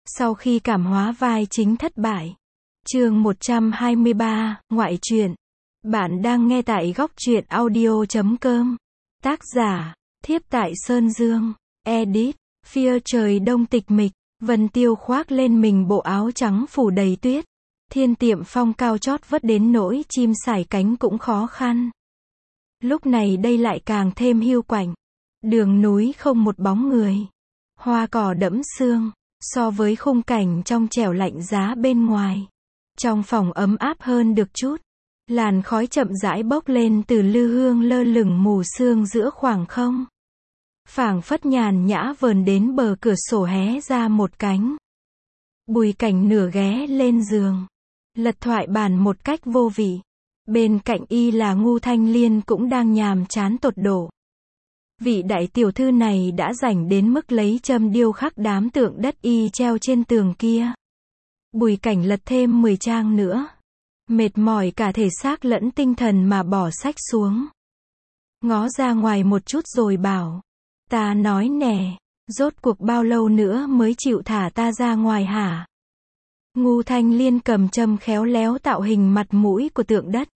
Sau khi cảm hóa vai chính thất bại. Chương 123, ngoại truyện. Bạn đang nghe tại góc truyện audio.com. Tác giả, Thiếp tại Sơn Dương. Edit, Phía trời đông tịch mịch. Vân Tiêu khoác lên mình bộ áo trắng phủ đầy tuyết. Thiên Tiệm Phong cao chót vất đến nỗi chim sải cánh cũng khó khăn. Lúc này đây lại càng thêm hiu quạnh. Đường núi không một bóng người. Hoa cỏ đẫm sương. So với khung cảnh trong trẻo lạnh giá bên ngoài, trong phòng ấm áp hơn được chút. Làn khói chậm rãi bốc lên từ lư hương lơ lửng mù sương giữa khoảng không. Phảng phất nhàn nhã vờn đến bờ cửa sổ hé ra một cánh. Bùi Cảnh nửa ghé lên giường, lật thoại bản một cách vô vị. Bên cạnh y là Ngu Thanh Liên cũng đang nhàm chán tột độ. Vị đại tiểu thư này đã rảnh đến mức lấy châm điêu khắc đám tượng đất y treo trên tường kia. Bùi Cảnh lật thêm 10 trang nữa. Mệt mỏi cả thể xác lẫn tinh thần mà bỏ sách xuống. Ngó ra ngoài một chút rồi bảo. Ta nói nè, rốt cuộc bao lâu nữa mới chịu thả ta ra ngoài hả? Ngu Thanh Liên cầm châm khéo léo tạo hình mặt mũi của tượng đất.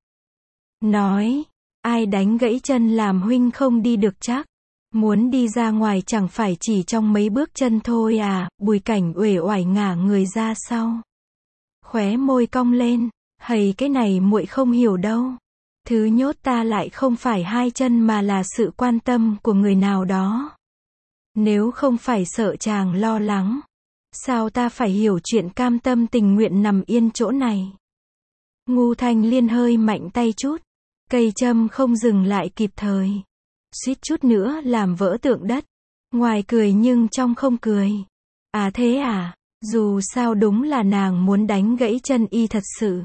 Nói, ai đánh gãy chân làm huynh không đi được chắc. Muốn đi ra ngoài chẳng phải chỉ trong mấy bước chân thôi à? Bùi Cảnh uể oải ngả người ra sau. Khóe môi cong lên, hầy cái này muội không hiểu đâu. Thứ nhốt ta lại không phải hai chân mà là sự quan tâm của người nào đó. Nếu không phải sợ chàng lo lắng, sao ta phải hiểu chuyện cam tâm tình nguyện nằm yên chỗ này? Ngu Thanh Liên hơi mạnh tay chút, cây châm không dừng lại kịp thời. Suýt chút nữa làm vỡ tượng đất. Ngoài cười nhưng trong không cười. À thế à, dù sao đúng là nàng muốn đánh gãy chân y thật sự.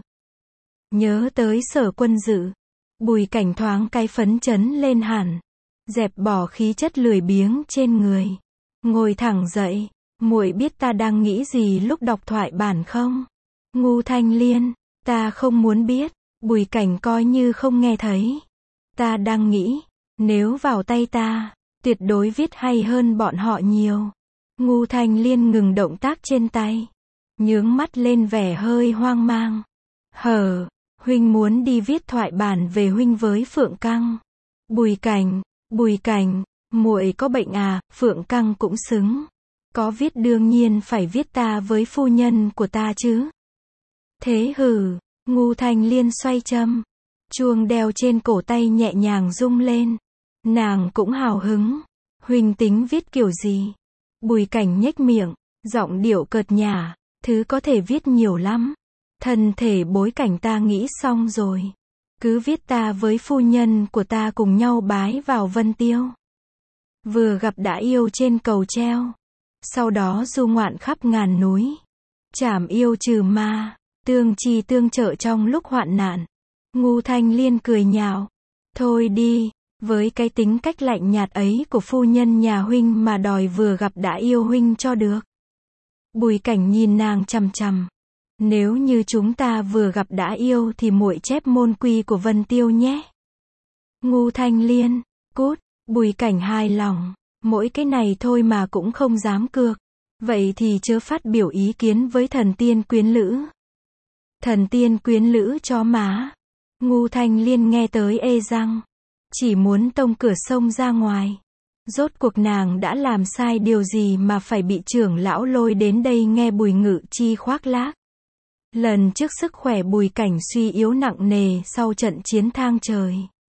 Nhớ tới Sở Quân Dự, Bùi Cảnh thoáng cái phấn chấn lên hẳn. Dẹp bỏ khí chất lười biếng trên người. Ngồi thẳng dậy, muội biết ta đang nghĩ gì lúc đọc thoại bản không? Ngu Thanh Liên, ta không muốn biết. Bùi Cảnh coi như không nghe thấy. Ta đang nghĩ, nếu vào tay ta, tuyệt đối viết hay hơn bọn họ nhiều. Ngu Thanh Liên ngừng động tác trên tay, nhướng mắt lên vẻ hơi hoang mang. Huynh muốn đi viết thoại bản về huynh với Phượng Căng. Bùi Cảnh, muội có bệnh à? Phượng Căng cũng xứng. Có viết đương nhiên phải viết ta với phu nhân của ta chứ. Thế hừ, Ngu Thanh Liên xoay châm. Chuông đeo trên cổ tay nhẹ nhàng rung lên. Nàng cũng hào hứng. Huynh tính viết kiểu gì? Bùi Cảnh nhếch miệng, giọng điệu cợt nhả. Thứ có thể viết nhiều lắm. Thân thể bối cảnh ta nghĩ xong rồi. Cứ viết ta với phu nhân của ta cùng nhau bái vào Vân Tiêu. Vừa gặp đã yêu trên cầu treo. Sau đó du ngoạn khắp ngàn núi. Trảm yêu trừ ma. Tương chi tương trợ trong lúc hoạn nạn. Ngu Thanh Liên cười nhạo. Thôi đi. Với cái tính cách lạnh nhạt ấy của phu nhân nhà huynh mà đòi vừa gặp đã yêu huynh cho được. Bùi Cảnh nhìn nàng chằm chằm. Nếu như chúng ta vừa gặp đã yêu thì muội chép môn quy của Vân Tiêu nhé. Ngu Thanh Liên, cút. Bùi Cảnh hài lòng. Mỗi cái này thôi mà cũng không dám cược. Vậy thì chớ phát biểu ý kiến với thần tiên quyến lữ. Thần tiên quyến lữ chó má. Ngu Thanh Liên nghe tới ê răng. Chỉ muốn tông cửa sông ra ngoài. Rốt cuộc nàng đã làm sai điều gì mà phải bị trưởng lão lôi đến đây nghe Bùi Ngự Chi khoác lác. Lần trước sức khỏe Bùi Cảnh suy yếu nặng nề sau trận chiến thang trời.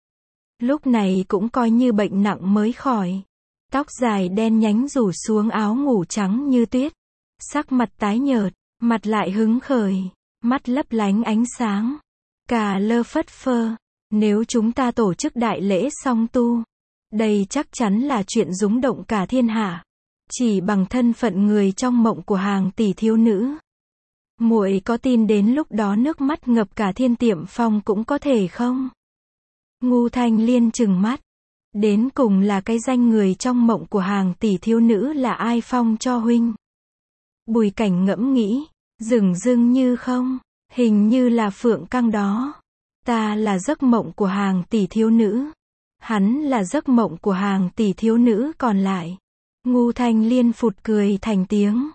Lúc này cũng coi như bệnh nặng mới khỏi. Tóc dài đen nhánh rủ xuống áo ngủ trắng như tuyết. Sắc mặt tái nhợt, mặt lại hứng khởi, mắt lấp lánh ánh sáng. Cà lơ phất phơ. Nếu chúng ta tổ chức đại lễ song tu, đây chắc chắn là chuyện rúng động cả thiên hạ. Chỉ bằng thân phận người trong mộng của hàng tỷ thiếu nữ. Muội có tin đến lúc đó nước mắt ngập cả Thiên Tiệm Phong cũng có thể không? Ngu Thanh Liên trừng mắt. Đến cùng là cái danh người trong mộng của hàng tỷ thiếu nữ là ai phong cho huynh? Bùi Cảnh ngẫm nghĩ, dửng dưng như không, hình như là Phượng Căng đó. Ta là giấc mộng của hàng tỷ thiếu nữ. Hắn là giấc mộng của hàng tỷ thiếu nữ còn lại. Ngu Thanh Liên phụt cười thành tiếng.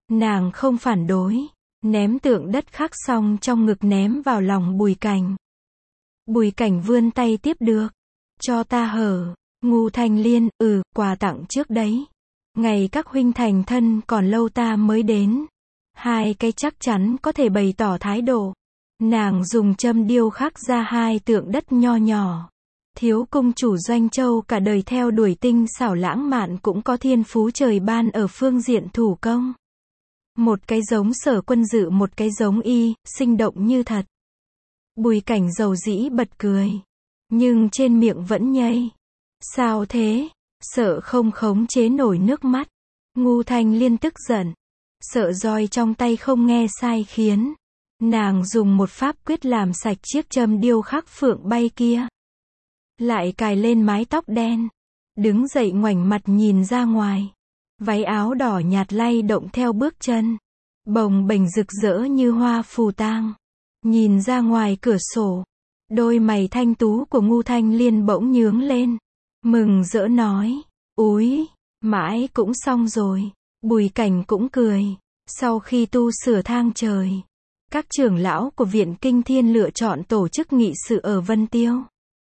Nàng không phản đối, ném tượng đất khắc xong trong ngực ném vào lòng Bùi Cảnh. Bùi Cảnh vươn tay tiếp được. Cho ta hở. Ngu Thanh Liên, quà tặng trước đấy. Ngày các huynh thành thân còn lâu ta mới đến. Hai cái chắc chắn có thể bày tỏ thái độ. Nàng dùng châm điêu khắc ra hai tượng đất nho nhỏ. Thiếu cung chủ Doanh Châu cả đời theo đuổi tinh xảo lãng mạn cũng có thiên phú trời ban ở phương diện thủ công. Một cái giống Sở Quân Dự, một cái giống y, sinh động như thật. Bùi Cảnh dầu dĩ bật cười. Nhưng trên miệng vẫn nhây. Sao thế? Sợ không khống chế nổi nước mắt. Ngu Thanh Liên tức giận. Sợ roi trong tay không nghe sai khiến. Nàng dùng một pháp quyết làm sạch chiếc châm điêu khắc phượng bay kia. Lại cài lên mái tóc đen. Đứng dậy ngoảnh mặt nhìn ra ngoài. Váy áo đỏ nhạt lay động theo bước chân. Bồng bềnh rực rỡ như hoa phù tang. Nhìn ra ngoài cửa sổ. Đôi mày thanh tú của Ngu Thanh Liên bỗng nhướng lên. Mừng rỡ nói. Úi, mãi cũng xong rồi. Bùi Cảnh cũng cười. Sau khi tu sửa thang trời, các trưởng lão của Viện Kinh Thiên lựa chọn tổ chức nghị sự ở Vân Tiêu.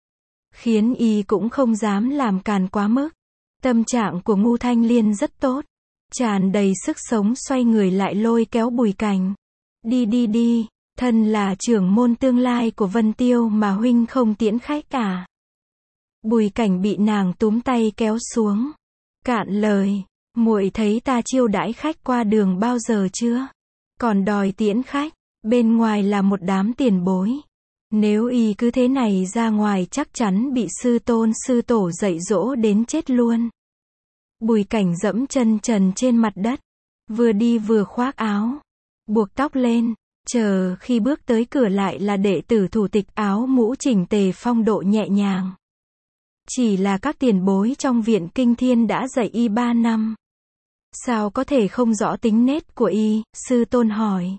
Khiến y cũng không dám làm càn quá mức. Tâm trạng của Ngu Thanh Liên rất tốt. Tràn đầy sức sống xoay người lại lôi kéo Bùi Cảnh. Đi, thân là trưởng môn tương lai của Vân Tiêu mà huynh không tiễn khách à. Bùi Cảnh bị nàng túm tay kéo xuống. Cạn lời, muội thấy ta chiêu đãi khách qua đường bao giờ chưa? Còn đòi tiễn khách, bên ngoài là một đám tiền bối. Nếu y cứ thế này ra ngoài chắc chắn bị sư tôn sư tổ dạy dỗ đến chết luôn. Bùi Cảnh dẫm chân trần trên mặt đất. Vừa đi vừa khoác áo. Buộc tóc lên. Chờ khi bước tới cửa lại là đệ tử thủ tịch, áo mũ chỉnh tề, phong độ nhẹ nhàng. Chỉ là các tiền bối trong Viện Kinh Thiên đã dạy y 3 năm. Sao có thể không rõ tính nết của y, sư tôn hỏi.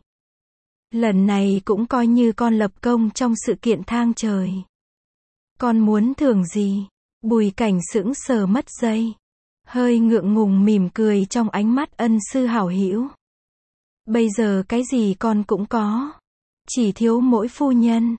Lần này cũng coi như con lập công trong sự kiện thang trời. Con muốn thưởng gì? Bùi Cảnh sững sờ mất giây. Hơi ngượng ngùng mỉm cười trong ánh mắt ân sư hảo hữu. Bây giờ cái gì con cũng có. Chỉ thiếu mỗi phu nhân.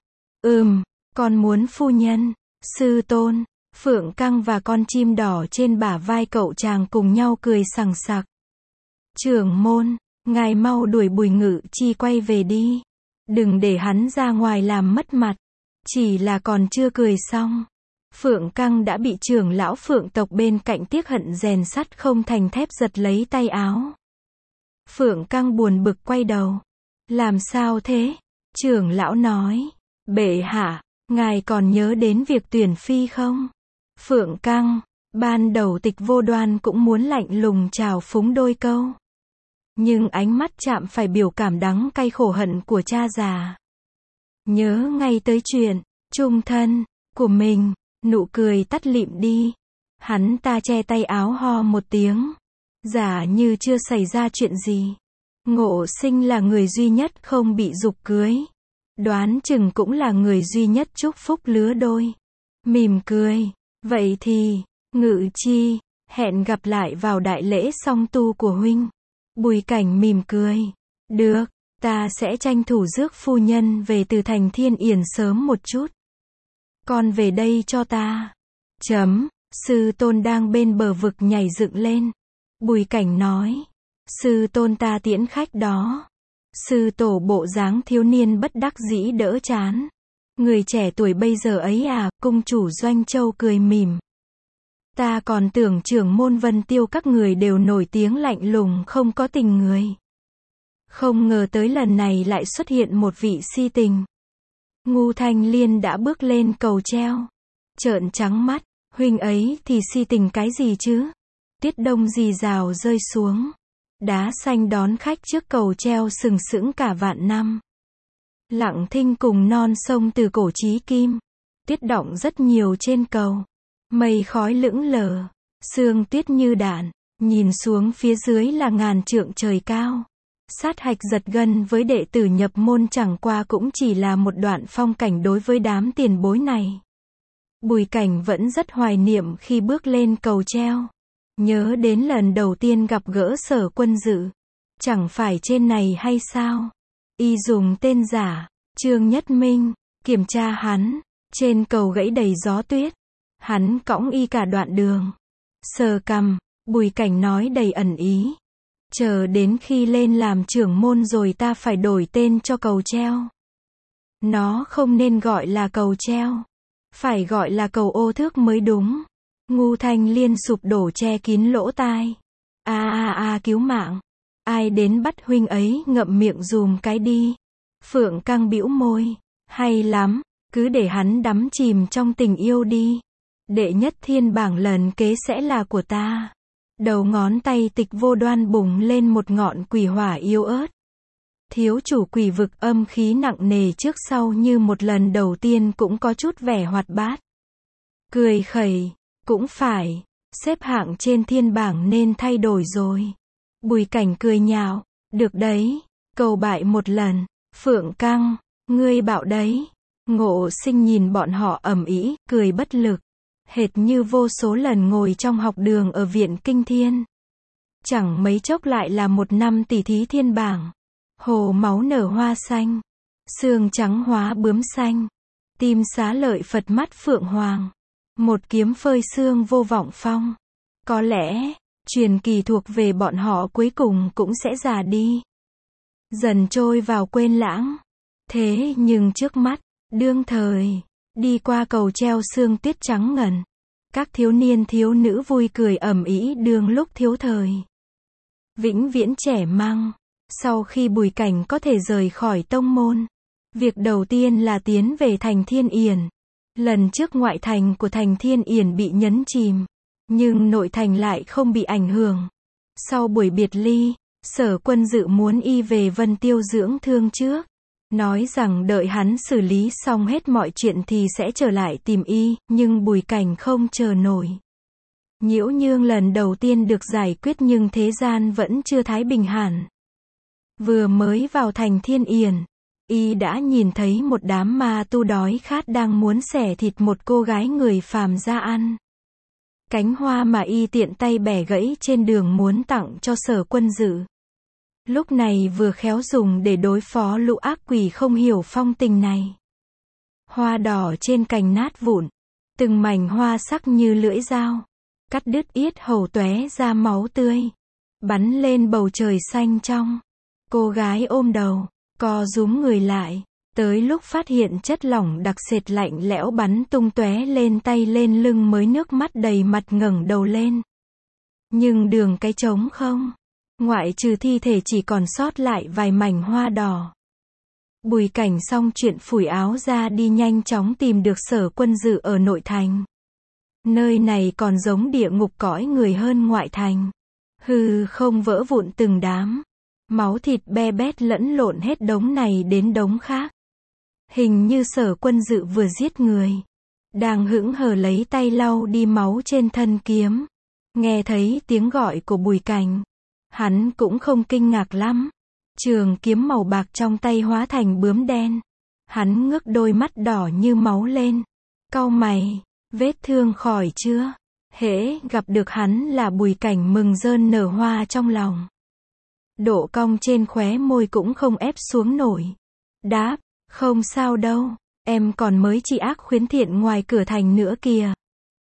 Con muốn phu nhân. Sư tôn. Phượng Căng và con chim đỏ trên bả vai cậu chàng cùng nhau cười sằng sặc. Trưởng môn, ngài mau đuổi Bùi Ngự Chi quay về đi. Đừng để hắn ra ngoài làm mất mặt. Chỉ là còn chưa cười xong. Phượng Căng đã bị trưởng lão Phượng tộc bên cạnh tiếc hận rèn sắt không thành thép giật lấy tay áo. Phượng Căng buồn bực quay đầu. Làm sao thế? Trưởng lão nói. Bệ hạ, ngài còn nhớ đến việc tuyển phi không? Phượng Căng, ban đầu Tịch Vô Đoan cũng muốn lạnh lùng chào phúng đôi câu. Nhưng ánh mắt chạm phải biểu cảm đắng cay khổ hận của cha già. Nhớ ngay tới chuyện chung thân của mình, nụ cười tắt lịm đi. Hắn ta che tay áo ho một tiếng. Giả như chưa xảy ra chuyện gì. Ngộ Sinh là người duy nhất không bị giục cưới. Đoán chừng cũng là người duy nhất chúc phúc lứa đôi. Mỉm cười. Vậy thì, Ngự Chi, hẹn gặp lại vào đại lễ song tu của huynh. Bùi Cảnh mỉm cười. Được, ta sẽ tranh thủ rước phu nhân về từ thành Thiên Yển sớm một chút. Con về đây cho ta. Sư tôn đang bên bờ vực nhảy dựng lên. Bùi Cảnh nói. Sư tôn ta tiễn khách đó. Sư tổ bộ dáng thiếu niên bất đắc dĩ đỡ chán. Người trẻ tuổi bây giờ ấy à, cung chủ Doanh Châu cười mỉm. Ta còn tưởng trưởng môn Vân Tiêu các người đều nổi tiếng lạnh lùng không có tình người. Không ngờ tới lần này lại xuất hiện một vị si tình. Ngu Thanh Liên đã bước lên cầu treo. Trợn trắng mắt, huynh ấy thì si tình cái gì chứ? Tiết đông rì rào rơi xuống. Đá xanh đón khách trước cầu treo sừng sững cả vạn năm. Lặng thinh cùng non sông từ cổ chí kim. Tuyết đọng rất nhiều trên cầu. Mây khói lững lờ. Sương tuyết như đạn. Nhìn xuống phía dưới là ngàn trượng trời cao. Sát hạch giật gân với đệ tử nhập môn chẳng qua cũng chỉ là một đoạn phong cảnh đối với đám tiền bối này. Bùi Cảnh vẫn rất hoài niệm khi bước lên cầu treo. Nhớ đến lần đầu tiên gặp gỡ Sở Quân Dự. Chẳng phải trên này hay sao? Y dùng tên giả, Trương Nhất Minh, kiểm tra hắn. Trên cầu gãy đầy gió tuyết. Hắn cõng y cả đoạn đường. Sờ cằm, Bùi Cảnh nói đầy ẩn ý. Chờ đến khi lên làm trưởng môn rồi ta phải đổi tên cho cầu treo. Nó không nên gọi là cầu treo. Phải gọi là cầu ô thước mới đúng. Ngu Thanh Liên sụp đổ che kín lỗ tai. Cứu mạng. Ai đến bắt huynh ấy ngậm miệng dùm cái đi. Phượng Căng bĩu môi. Hay lắm, cứ để hắn đắm chìm trong tình yêu đi. Đệ nhất thiên bảng lần kế sẽ là của ta. Đầu ngón tay Tịch Vô Đoan bùng lên một ngọn quỷ hỏa yếu ớt. Thiếu chủ quỷ vực âm khí nặng nề trước sau như một lần đầu tiên cũng có chút vẻ hoạt bát. Cười khẩy, cũng phải, xếp hạng trên thiên bảng nên thay đổi rồi. Bùi Cảnh cười nhạo, được đấy, cầu bại một lần. Phượng Căng, ngươi bảo đấy. Ngộ Sinh nhìn bọn họ ầm ĩ, cười bất lực. Hệt như vô số lần ngồi trong học đường ở viện Kinh Thiên. Chẳng mấy chốc lại là một năm tỉ thí thiên bảng. Hồ máu nở hoa xanh. Xương trắng hóa bướm xanh. Tim xá lợi Phật mắt Phượng Hoàng. Một kiếm phơi xương vô vọng phong. Có lẽ, truyền kỳ thuộc về bọn họ cuối cùng cũng sẽ già đi. Dần trôi vào quên lãng. Thế nhưng trước mắt, đương thời, đi qua cầu treo sương tuyết trắng ngần. Các thiếu niên thiếu nữ vui cười ầm ĩ đương lúc thiếu thời. Vĩnh viễn trẻ măng. Sau khi Bùi Cảnh có thể rời khỏi tông môn, việc đầu tiên là tiến về thành Thiên Yển. Lần trước ngoại thành của thành Thiên Yển bị nhấn chìm, nhưng nội thành lại không bị ảnh hưởng. Sau buổi biệt ly, Sở Quân Dự muốn y về Vân Tiêu dưỡng thương trước. Nói rằng đợi hắn xử lý xong hết mọi chuyện thì sẽ trở lại tìm y, nhưng Bùi Cảnh không chờ nổi. Nhiễu Nhương lần đầu tiên được giải quyết nhưng thế gian vẫn chưa thái bình hẳn. Vừa mới vào thành Thiên Yển, y đã nhìn thấy một đám ma tu đói khát đang muốn xẻ thịt một cô gái người phàm ra ăn. Cánh hoa mà y tiện tay bẻ gãy trên đường muốn tặng cho Sở Quân Dự. Lúc này vừa khéo dùng để đối phó lũ ác quỷ không hiểu phong tình này. Hoa đỏ trên cành nát vụn, từng mảnh hoa sắc như lưỡi dao, cắt đứt yết hầu tóe ra máu tươi, bắn lên bầu trời xanh trong. Cô gái ôm đầu, co rúm người lại, tới lúc phát hiện chất lỏng đặc sệt lạnh lẽo bắn tung tóe lên tay lên lưng mới nước mắt đầy mặt ngẩng đầu lên. Nhưng đường cái trống không. Ngoại trừ thi thể chỉ còn sót lại vài mảnh hoa đỏ. Bùi Cảnh xong chuyện phủi áo ra đi nhanh chóng tìm được Sở Quân Dự ở nội thành. Nơi này còn giống địa ngục cõi người hơn ngoại thành. Hư không vỡ vụn từng đám. Máu thịt be bét lẫn lộn hết đống này đến đống khác. Hình như Sở Quân Dự vừa giết người. Đang hững hờ lấy tay lau đi máu trên thân kiếm. Nghe thấy tiếng gọi của Bùi Cảnh. Hắn cũng không kinh ngạc lắm. Trường kiếm màu bạc trong tay hóa thành bướm đen. Hắn ngước đôi mắt đỏ như máu lên. Cau mày, vết thương khỏi chưa? Hễ gặp được hắn là Bùi Cảnh mừng rơn nở hoa trong lòng. Độ cong trên khóe môi cũng không ép xuống nổi. Đáp, không sao đâu, em còn mới chỉ ác khuyến thiện ngoài cửa thành nữa kìa.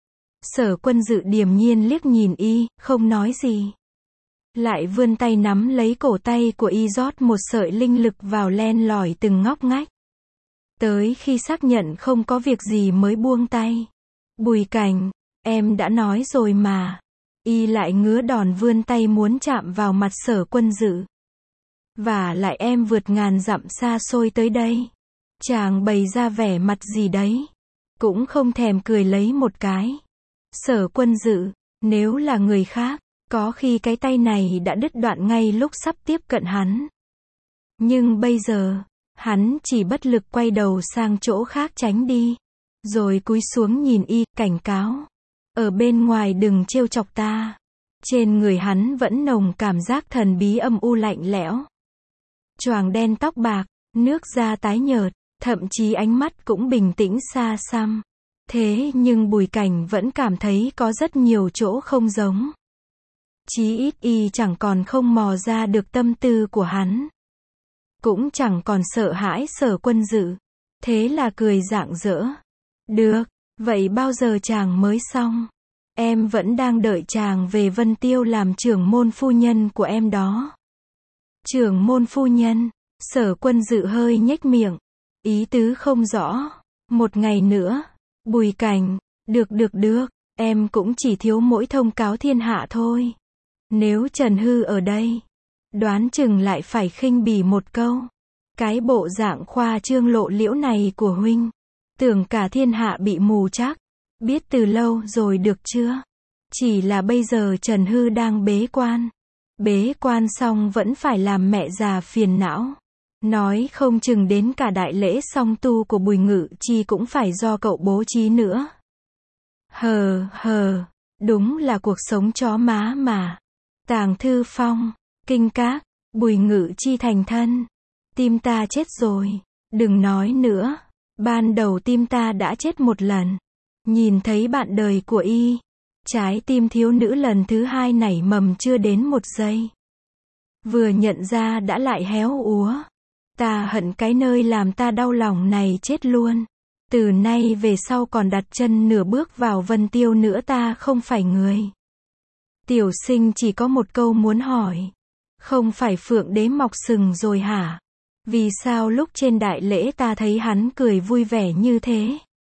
Sở Quân Dự điềm nhiên liếc nhìn y, không nói gì. Lại vươn tay nắm lấy cổ tay của y rót một sợi linh lực vào len lỏi từng ngóc ngách. Tới khi xác nhận không có việc gì mới buông tay. Bùi Cảnh, em đã nói rồi mà. Y lại ngứa đòn vươn tay muốn chạm vào mặt Sở Quân Dự. Và lại em vượt ngàn dặm xa xôi tới đây. Chàng bày ra vẻ mặt gì đấy. Cũng không thèm cười lấy một cái. Sở Quân Dự, nếu là người khác, có khi cái tay này đã đứt đoạn ngay lúc sắp tiếp cận hắn. Nhưng bây giờ, hắn chỉ bất lực quay đầu sang chỗ khác tránh đi. Rồi cúi xuống nhìn y, cảnh cáo. Ở bên ngoài đừng trêu chọc ta. Trên người hắn vẫn nồng cảm giác thần bí âm u lạnh lẽo. Choàng đen tóc bạc, nước da tái nhợt, thậm chí ánh mắt cũng bình tĩnh xa xăm. Thế nhưng Bùi Cảnh vẫn cảm thấy có rất nhiều chỗ không giống. Chí ít y chẳng còn không mò ra được tâm tư của hắn. Cũng chẳng còn sợ hãi Sở Quân Dự. Thế là cười rạng rỡ. Được, vậy bao giờ chàng mới xong? Em vẫn đang đợi chàng về Vân Tiêu làm trưởng môn phu nhân của em đó. Trưởng môn phu nhân, Sở Quân Dự hơi nhếch miệng. Ý tứ không rõ. Một ngày nữa. Bùi Cảnh, được, em cũng chỉ thiếu mỗi thông cáo thiên hạ thôi. Nếu Trần Hư ở đây, đoán chừng lại phải khinh bỉ một câu. Cái bộ dạng khoa trương lộ liễu này của huynh, tưởng cả thiên hạ bị mù chắc. Biết từ lâu rồi được chưa? Chỉ là bây giờ Trần Hư đang bế quan. Bế quan xong vẫn phải làm mẹ già phiền não. Nói không chừng đến cả đại lễ song tu của Bùi Ngự Chi cũng phải do cậu bố trí nữa. Đúng là cuộc sống chó má mà. Tàng Thư Phong, Kinh Các, Bùi Ngự Chi thành thân. Tim ta chết rồi. Đừng nói nữa. Ban đầu tim ta đã chết một lần. Nhìn thấy bạn đời của y. Trái tim thiếu nữ lần thứ hai nảy mầm chưa đến một giây. Vừa nhận ra đã lại héo úa. Ta hận cái nơi làm ta đau lòng này chết luôn. Từ nay về sau còn đặt chân nửa bước vào Vân Tiêu nữa ta không phải người. Tiểu sinh chỉ có một câu muốn hỏi. Không phải Phượng Đế mọc sừng rồi hả? Vì sao lúc trên đại lễ ta thấy hắn cười vui vẻ như thế?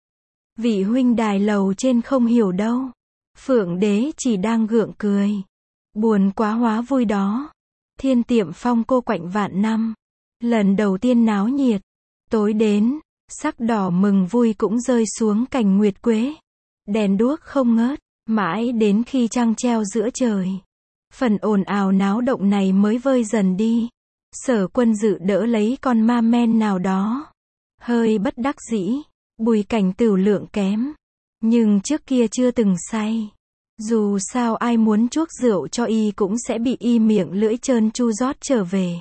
Vị huynh đài lầu trên không hiểu đâu. Phượng Đế chỉ đang gượng cười. Buồn quá hóa vui đó. Thiên Tiệm Phong cô quạnh vạn năm. Lần đầu tiên náo nhiệt. Tối đến, sắc đỏ mừng vui cũng rơi xuống cành nguyệt quế. Đèn đuốc không ngớt, mãi đến khi trăng treo giữa trời. Phần ồn ào náo động này mới vơi dần đi. Sở Quân Dự đỡ lấy con ma men nào đó. Hơi bất đắc dĩ. Bùi Cảnh tửu lượng kém. Nhưng trước kia chưa từng say. Dù sao ai muốn chuốc rượu cho y cũng sẽ bị y miệng lưỡi trơn tru rót trở về.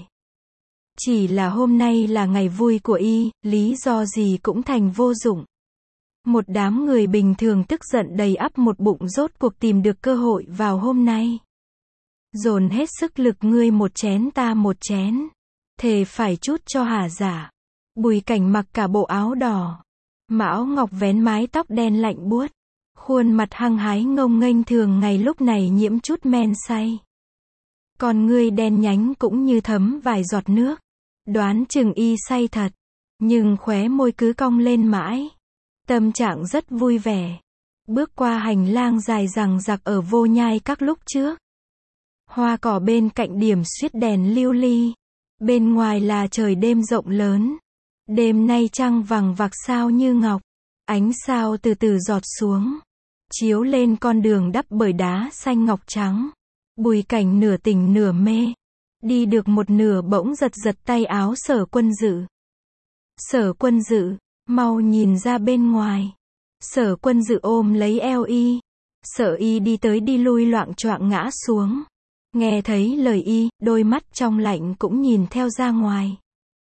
Chỉ là hôm nay là ngày vui của y, lý do gì cũng thành vô dụng. Một đám người bình thường tức giận đầy ắp một bụng rốt cuộc tìm được cơ hội vào hôm nay. Dồn hết sức lực ngươi một chén ta một chén. Thề phải chút cho hà giả. Bùi Cảnh mặc cả bộ áo đỏ. Mão ngọc vén mái tóc đen lạnh buốt. Khuôn mặt hăng hái ngông nghênh thường ngày lúc này nhiễm chút men say. Còn ngươi đen nhánh cũng như thấm vài giọt nước. Đoán chừng y say thật. Nhưng khóe môi cứ cong lên mãi. Tâm trạng rất vui vẻ. Bước qua hành lang dài dằng dặc ở Vô Nhai Các lúc trước. Hoa cỏ bên cạnh điểm xuyết đèn lưu ly. Bên ngoài là trời đêm rộng lớn. Đêm nay trăng vằng vặc sao như ngọc. Ánh sao từ từ giọt xuống. Chiếu lên con đường đắp bởi đá xanh ngọc trắng. Bùi Cảnh nửa tỉnh nửa mê. Đi được một nửa bỗng giật giật tay áo Sở Quân Dự. Sở Quân Dự, mau nhìn ra bên ngoài. Sở Quân Dự ôm lấy eo y. Sợ y đi tới đi lui loạng choạng ngã xuống. Nghe thấy lời y, đôi mắt trong lạnh cũng nhìn theo ra ngoài.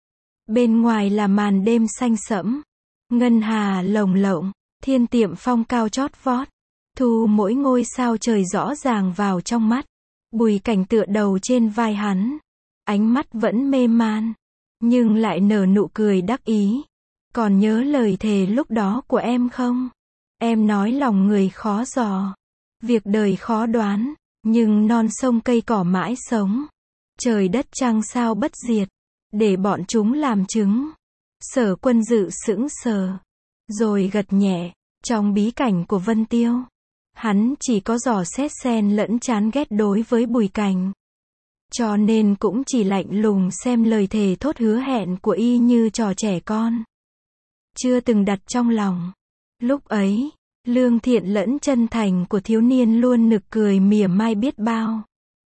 Bên ngoài là màn đêm xanh sẫm. Ngân hà lồng lộng. Thiên Tiệm Phong cao chót vót. Thu mỗi ngôi sao trời rõ ràng vào trong mắt. Bùi Cảnh tựa đầu trên vai hắn. Ánh mắt vẫn mê man. Nhưng lại nở nụ cười đắc ý. Còn nhớ lời thề lúc đó của em không? Em nói lòng người khó dò. Việc đời khó đoán. Nhưng non sông cây cỏ mãi sống. Trời đất trăng sao bất diệt. Để bọn chúng làm chứng. Sở Quân Dự sững sờ. Rồi gật nhẹ. Trong bí cảnh của Vân Tiêu. Hắn chỉ có dò xét xen lẫn chán ghét đối với Bùi Cảnh. Cho nên cũng chỉ lạnh lùng xem lời thề thốt hứa hẹn của y như trò trẻ con. Chưa từng đặt trong lòng. Lúc ấy, lương thiện lẫn chân thành của thiếu niên luôn nực cười mỉa mai biết bao.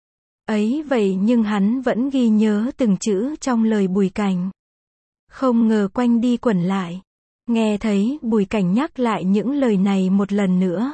Ấy vậy nhưng hắn vẫn ghi nhớ từng chữ trong lời Bùi Cảnh. Không ngờ quanh đi quẩn lại. Nghe thấy Bùi Cảnh nhắc lại những lời này một lần nữa.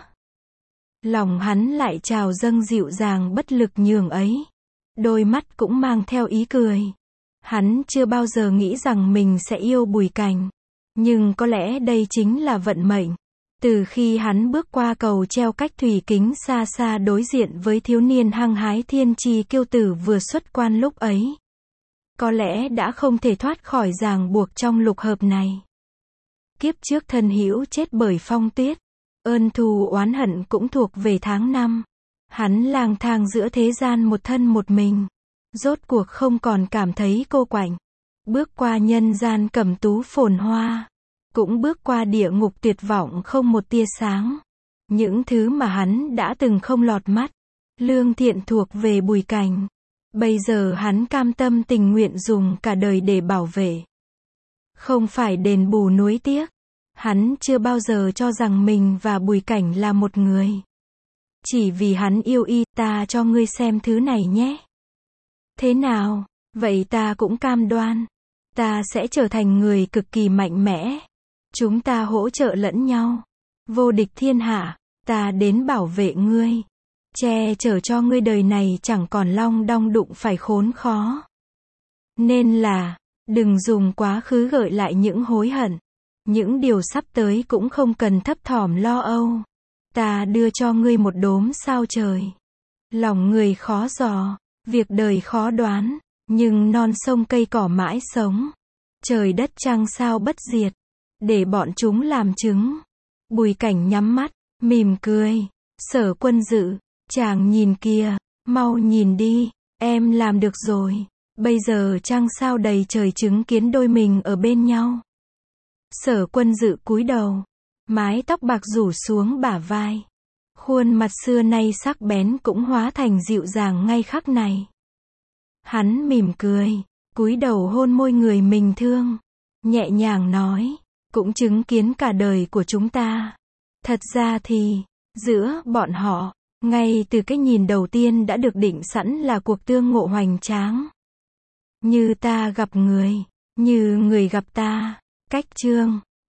Lòng hắn lại trào dâng dịu dàng bất lực nhường ấy. Đôi mắt cũng mang theo ý cười. Hắn chưa bao giờ nghĩ rằng mình sẽ yêu Bùi Cảnh. Nhưng có lẽ đây chính là vận mệnh. Từ khi hắn bước qua cầu treo cách thủy kính xa xa đối diện với thiếu niên hăng hái thiên chi kiêu tử vừa xuất quan lúc ấy, có lẽ đã không thể thoát khỏi ràng buộc trong lục hợp này. Kiếp trước thân hữu chết bởi phong tuyết, ơn thù oán hận cũng thuộc về tháng năm. Hắn lang thang giữa thế gian một thân một mình, rốt cuộc không còn cảm thấy cô quạnh. Bước qua nhân gian cẩm tú phồn hoa, cũng bước qua địa ngục tuyệt vọng không một tia sáng. Những thứ mà hắn đã từng không lọt mắt, lương thiện thuộc về Bùi Cảnh. Bây giờ hắn cam tâm tình nguyện dùng cả đời để bảo vệ. Không phải đền bù nuối tiếc. Hắn chưa bao giờ cho rằng mình và Bùi Cảnh là một người. Chỉ vì hắn yêu y, ta cho ngươi xem thứ này nhé. Thế nào? Vậy ta cũng cam đoan. Ta sẽ trở thành người cực kỳ mạnh mẽ. Chúng ta hỗ trợ lẫn nhau. Vô địch thiên hạ, ta đến bảo vệ ngươi. Che chở cho ngươi đời này chẳng còn long đong đụng phải khốn khó. Nên là, đừng dùng quá khứ gợi lại những hối hận. Những điều sắp tới cũng không cần thấp thỏm lo âu. Ta đưa cho ngươi một đốm sao trời. Lòng người khó dò, việc đời khó đoán, nhưng non sông cây cỏ mãi sống. Trời đất trăng sao bất diệt, để bọn chúng làm chứng. Bùi Cảnh nhắm mắt, mỉm cười. Sở Quân Dự, chàng nhìn kìa, mau nhìn đi, em làm được rồi. Bây giờ trăng sao đầy trời chứng kiến đôi mình ở bên nhau. Sở Quân Dự cúi đầu, mái tóc bạc rủ xuống bả vai. Khuôn mặt xưa nay sắc bén cũng hóa thành dịu dàng ngay khắc này. Hắn mỉm cười, cúi đầu hôn môi người mình thương, nhẹ nhàng nói, cũng chứng kiến cả đời của chúng ta. Thật ra thì, giữa bọn họ, ngay từ cái nhìn đầu tiên đã được định sẵn là cuộc tương ngộ hoành tráng. Như ta gặp người, như người gặp ta. Cách chương